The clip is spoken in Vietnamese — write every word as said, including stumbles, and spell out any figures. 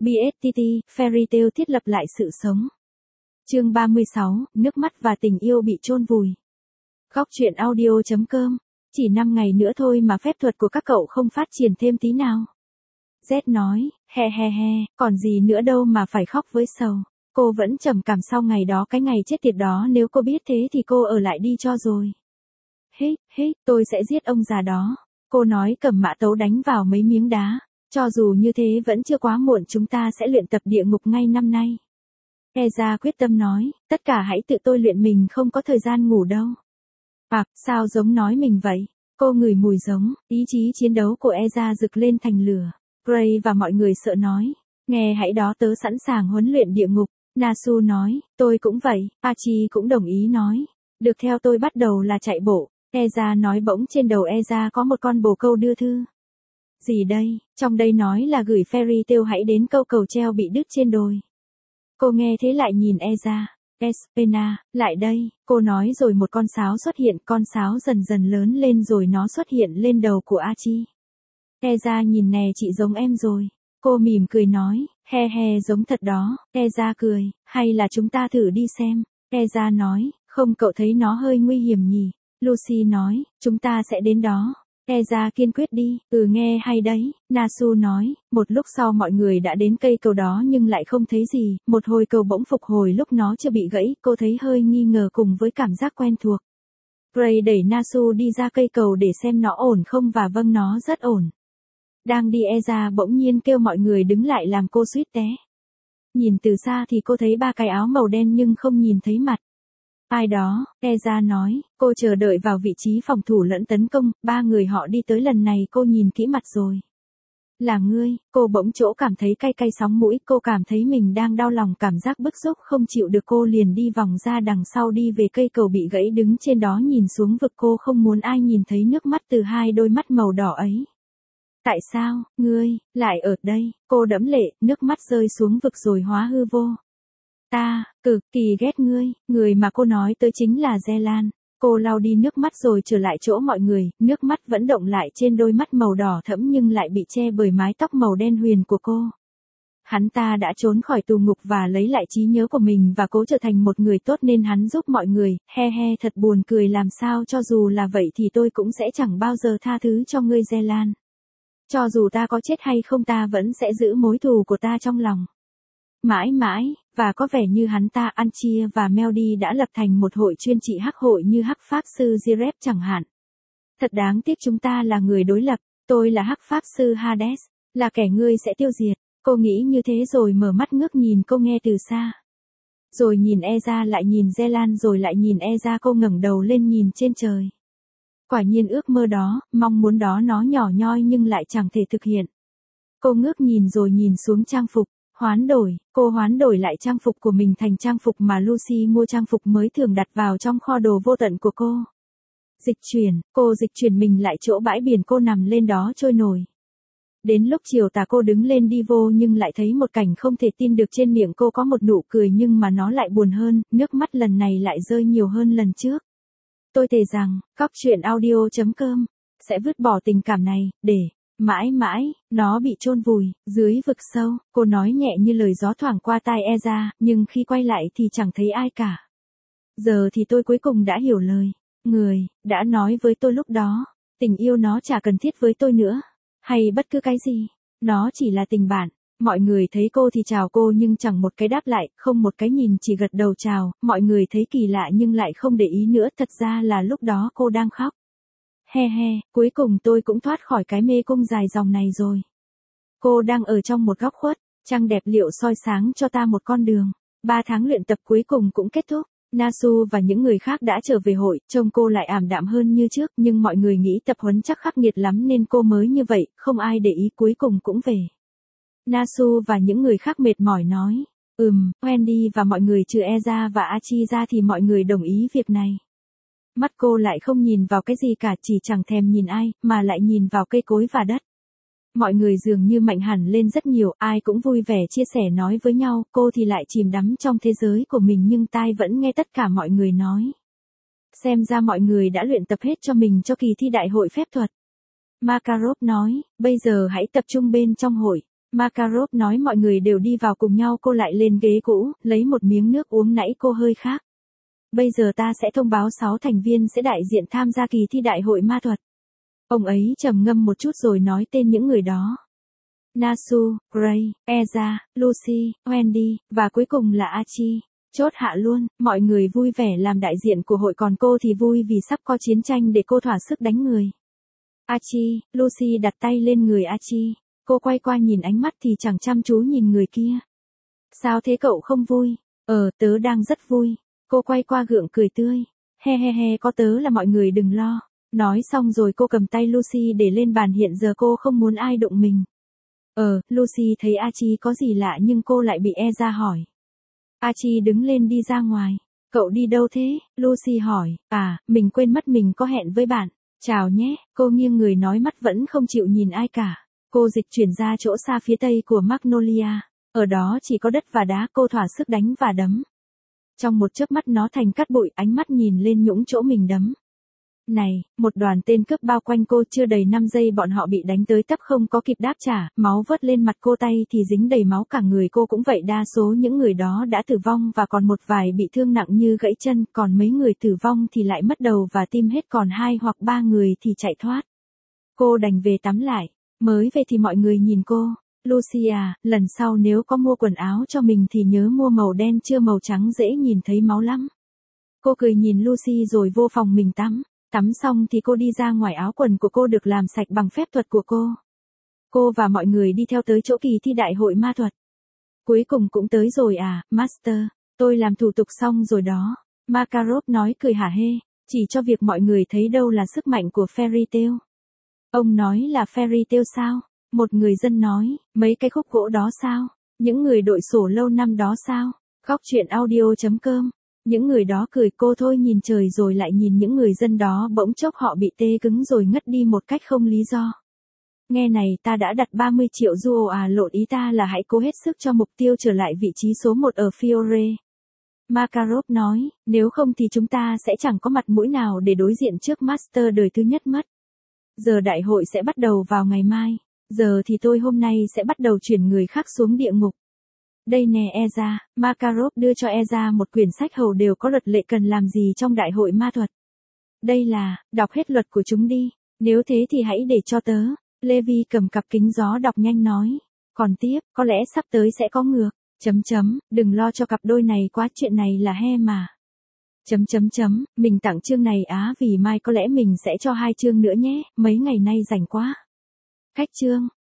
bê ét tê tê, Fairy Tail thiết lập lại sự sống. Chương ba mươi sáu, nước mắt và tình yêu bị chôn vùi. Góc truyện audio chấm com. Chỉ năm ngày nữa thôi mà phép thuật của các cậu không phát triển thêm tí nào. Z nói, he he he, còn gì nữa đâu mà phải khóc với sầu. Cô vẫn trầm cảm sau ngày đó, cái ngày chết tiệt đó, nếu cô biết thế thì cô ở lại đi cho rồi. Hít, hít, tôi sẽ giết ông già đó. Cô nói cầm mã tấu đánh vào mấy miếng đá. Cho dù như thế vẫn chưa quá muộn, chúng ta sẽ luyện tập địa ngục ngay năm nay. Eza quyết tâm nói, tất cả hãy tự tôi luyện, mình không có thời gian ngủ đâu. À, sao giống nói mình vậy? Cô ngửi mùi giống, ý chí chiến đấu của Eza rực lên thành lửa. Gray và mọi người sợ nói, nghe hãy đó, tớ sẵn sàng huấn luyện địa ngục. Nasu nói, tôi cũng vậy. Archie cũng đồng ý nói, được, theo tôi bắt đầu là chạy bộ. Eza nói, bỗng trên đầu Eza có một con bồ câu đưa thư. Gì đây? Trong đây nói là gửi Fairy Tail hãy đến câu cầu treo bị đứt trên đồi. Cô nghe thế lại nhìn Eza. Espena, lại đây, cô nói, rồi một con sáo xuất hiện, con sáo dần dần lớn lên rồi nó xuất hiện lên đầu của Archie. Eza nhìn, nè, chị giống em rồi. Cô mỉm cười nói, he he, giống thật đó. Eza cười, hay là chúng ta thử đi xem. Eza nói, không, cậu thấy nó hơi nguy hiểm nhỉ. Lucy nói, chúng ta sẽ đến đó. Eza kiên quyết đi, ừ, nghe hay đấy. Nasu nói, một lúc sau mọi người đã đến cây cầu đó nhưng lại không thấy gì, một hồi cầu bỗng phục hồi lúc nó chưa bị gãy, cô thấy hơi nghi ngờ cùng với cảm giác quen thuộc. Gray đẩy Nasu đi ra cây cầu để xem nó ổn không, và vâng, nó rất ổn. Đang đi, Eza bỗng nhiên kêu mọi người đứng lại làm cô suýt té. Nhìn từ xa thì cô thấy ba cái áo màu đen nhưng không nhìn thấy mặt. Ai đó, Eza nói, cô chờ đợi vào vị trí phòng thủ lẫn tấn công, ba người họ đi tới, lần này cô nhìn kỹ mặt rồi. Là ngươi. Cô bỗng chỗ cảm thấy cay cay sóng mũi, cô cảm thấy mình đang đau lòng, cảm giác bức xúc không chịu được, cô liền đi vòng ra đằng sau đi về cây cầu bị gãy, đứng trên đó nhìn xuống vực, cô không muốn ai nhìn thấy nước mắt từ hai đôi mắt màu đỏ ấy. Tại sao, ngươi, lại ở đây? Cô đẫm lệ, nước mắt rơi xuống vực rồi hóa hư vô. Ta, cực kỳ ghét ngươi, người mà cô nói tới chính là Zelan. Cô lau đi nước mắt rồi trở lại chỗ mọi người, nước mắt vẫn động lại trên đôi mắt màu đỏ thẫm nhưng lại bị che bởi mái tóc màu đen huyền của cô. Hắn ta đã trốn khỏi tù ngục và lấy lại trí nhớ của mình và cố trở thành một người tốt nên hắn giúp mọi người, he he, thật buồn cười làm sao, cho dù là vậy thì tôi cũng sẽ chẳng bao giờ tha thứ cho ngươi Zelan. Cho dù ta có chết hay không, ta vẫn sẽ giữ mối thù của ta trong lòng. Mãi mãi, và có vẻ như hắn ta, Archie và Melody đã lập thành một hội chuyên trị hắc hội như hắc pháp sư Jirep chẳng hạn. Thật đáng tiếc, chúng ta là người đối lập, tôi là hắc pháp sư Hades, là kẻ ngươi sẽ tiêu diệt. Cô nghĩ như thế rồi mở mắt ngước nhìn cô nghe từ xa. Rồi nhìn Eza, lại nhìn Zelan, rồi lại nhìn Eza, cô ngẩng đầu lên nhìn trên trời. Quả nhiên ước mơ đó, mong muốn đó nó nhỏ nhoi nhưng lại chẳng thể thực hiện. Cô ngước nhìn rồi nhìn xuống trang phục. Hoán đổi, cô hoán đổi lại trang phục của mình thành trang phục mà Lucy mua, trang phục mới thường đặt vào trong kho đồ vô tận của cô. Dịch chuyển, cô dịch chuyển mình lại chỗ bãi biển, cô nằm lên đó trôi nổi. Đến lúc chiều tà cô đứng lên đi vô nhưng lại thấy một cảnh không thể tin được, trên miệng cô có một nụ cười nhưng mà nó lại buồn hơn, nước mắt lần này lại rơi nhiều hơn lần trước. Tôi thề rằng, góc truyện audio chấm com sẽ vứt bỏ tình cảm này, để mãi mãi, nó bị chôn vùi, dưới vực sâu. Cô nói nhẹ như lời gió thoảng qua tai Eza, nhưng khi quay lại thì chẳng thấy ai cả. Giờ thì tôi cuối cùng đã hiểu lời người đã nói với tôi lúc đó. Tình yêu nó chả cần thiết với tôi nữa. Hay bất cứ cái gì. Nó chỉ là tình bạn. Mọi người thấy cô thì chào cô nhưng chẳng một cái đáp lại, không một cái nhìn, chỉ gật đầu chào. Mọi người thấy kỳ lạ nhưng lại không để ý nữa, thật ra là lúc đó cô đang khóc. He he, cuối cùng tôi cũng thoát khỏi cái mê cung dài dòng này rồi. Cô đang ở trong một góc khuất, trăng đẹp liệu soi sáng cho ta một con đường. Ba tháng luyện tập cuối cùng cũng kết thúc. Nasu và những người khác đã trở về hội, trông cô lại ảm đạm hơn như trước, nhưng mọi người nghĩ tập huấn chắc khắc nghiệt lắm nên cô mới như vậy, không ai để ý, cuối cùng cũng về. Nasu và những người khác mệt mỏi nói, ừm, Wendy và mọi người trừ Eza và Archie ra thì mọi người đồng ý việc này. Mắt cô lại không nhìn vào cái gì cả, chỉ chẳng thèm nhìn ai, mà lại nhìn vào cây cối và đất. Mọi người dường như mạnh hẳn lên rất nhiều, ai cũng vui vẻ chia sẻ nói với nhau, cô thì lại chìm đắm trong thế giới của mình nhưng tai vẫn nghe tất cả mọi người nói. Xem ra mọi người đã luyện tập hết cho mình cho kỳ thi đại hội phép thuật. Makarov nói, bây giờ hãy tập trung bên trong hội. Makarov nói mọi người đều đi vào cùng nhau, cô lại lên ghế cũ, lấy một miếng nước uống, nãy cô hơi khác. Bây giờ ta sẽ thông báo sáu thành viên sẽ đại diện tham gia kỳ thi đại hội ma thuật. Ông ấy trầm ngâm một chút rồi nói tên những người đó. Nasu, Gray, Eza, Lucy, Wendy, và cuối cùng là Archie. Chốt hạ luôn, mọi người vui vẻ làm đại diện của hội, còn cô thì vui vì sắp có chiến tranh để cô thỏa sức đánh người. Archie, Lucy đặt tay lên người Archie. Cô quay qua nhìn, ánh mắt thì chẳng chăm chú nhìn người kia. Sao thế, cậu không vui? Ờ, tớ đang rất vui. Cô quay qua gượng cười tươi. He he he, có tớ là mọi người đừng lo. Nói xong rồi cô cầm tay Lucy để lên bàn, hiện giờ cô không muốn ai đụng mình. Ờ, Lucy thấy Archie có gì lạ nhưng cô lại bị Eza hỏi. Archie đứng lên đi ra ngoài. Cậu đi đâu thế? Lucy hỏi. À, mình quên mất mình có hẹn với bạn. Chào nhé, cô nghiêng người nói, mắt vẫn không chịu nhìn ai cả. Cô dịch chuyển ra chỗ xa phía tây của Magnolia. Ở đó chỉ có đất và đá, cô thỏa sức đánh và đấm. Trong một chớp mắt nó thành cát bụi, ánh mắt nhìn lên nhũng chỗ mình đấm. Này, một đoàn tên cướp bao quanh cô, chưa đầy năm giây bọn họ bị đánh tới tấp, không có kịp đáp trả, máu vớt lên mặt cô, tay thì dính đầy máu, cả người cô cũng vậy. Đa số những người đó đã tử vong và còn một vài bị thương nặng như gãy chân, còn mấy người tử vong thì lại mất đầu và tim hết, còn hai hoặc ba người thì chạy thoát. Cô đành về tắm lại. Mới về thì mọi người nhìn cô. Lucia, lần sau nếu có mua quần áo cho mình thì nhớ mua màu đen, chưa màu trắng dễ nhìn thấy máu lắm. Cô cười nhìn Lucy rồi vô phòng mình tắm. Tắm xong thì cô đi ra ngoài, áo quần của cô được làm sạch bằng phép thuật của cô. Cô và mọi người đi theo tới chỗ kỳ thi đại hội ma thuật. Cuối cùng cũng tới rồi à, Master, tôi làm thủ tục xong rồi đó. Makarov nói cười hả hê, chỉ cho việc mọi người thấy đâu là sức mạnh của Fairy Tail. Ông nói là Fairy Tail sao? Một người dân nói, mấy cái khúc gỗ đó sao? Những người đội sổ lâu năm đó sao? Góc truyện audio chấm com. Những người đó cười. Cô thôi nhìn trời rồi lại nhìn những người dân đó, bỗng chốc họ bị tê cứng rồi ngất đi một cách không lý do. Nghe này, ta đã đặt ba mươi triệu duo à, lộn, ý ta là hãy cố hết sức cho mục tiêu trở lại vị trí số một ở Fiore. Makarov nói, nếu không thì chúng ta sẽ chẳng có mặt mũi nào để đối diện trước Master đời thứ nhất mất. Giờ đại hội sẽ bắt đầu vào ngày mai. Giờ thì tôi hôm nay sẽ bắt đầu chuyển người khác xuống địa ngục. Đây nè Eza, Makarov đưa cho Eza một quyển sách hầu đều có luật lệ cần làm gì trong đại hội ma thuật. Đây là, đọc hết luật của chúng đi, nếu thế thì hãy để cho tớ. Levi cầm cặp kính gió đọc nhanh nói. Còn tiếp, có lẽ sắp tới sẽ có ngược, chấm chấm, đừng lo cho cặp đôi này quá, chuyện này là he mà. Chấm chấm chấm, mình tặng chương này á vì mai có lẽ mình sẽ cho hai chương nữa nhé, mấy ngày nay rảnh quá. Khách chương.